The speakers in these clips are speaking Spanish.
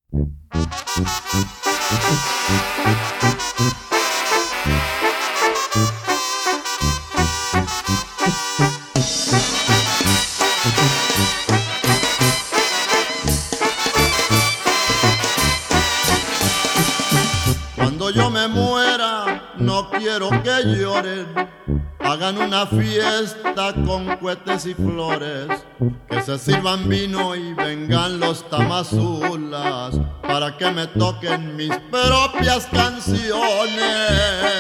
Cuando yo me muera, no quiero que lloren. Hagan una fiesta con cohetes y flores, que se sirvan vino y vengan los tamazulas para que me toquen mis propias canciones.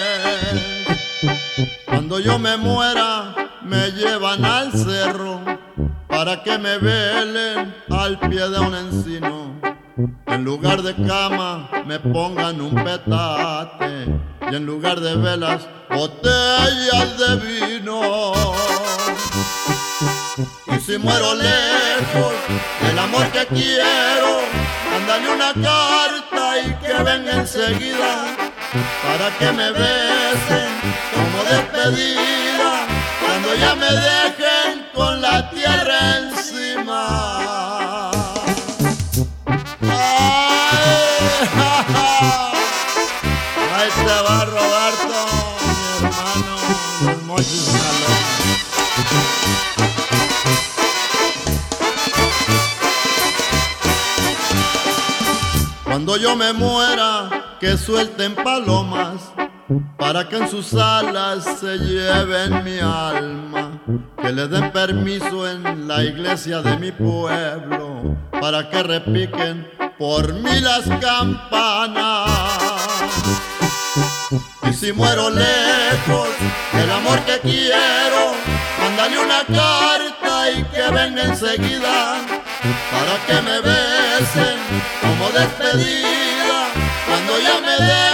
Cuando yo me muera, me llevan al cerro para que me velen al pie de un encino. En lugar de cama me pongan un petate y en lugar de velas, botellas de vino. Y si muero lejos del amor que quiero, mándale una carta y que venga enseguida para que me besen como despedida cuando ya me dejen con la tierra encima. Ahí te va Roberto, mi hermano, los Mochis, Sinaloa. Cuando yo me muera, que suelten palomas para que en sus alas se lleven mi alma, que le den permiso en la iglesia de mi pueblo para que repiquen por mí las campanas. Y si muero lejos del amor que quiero, mándale una carta y que venga enseguida para que me besen como despedida cuando ya me den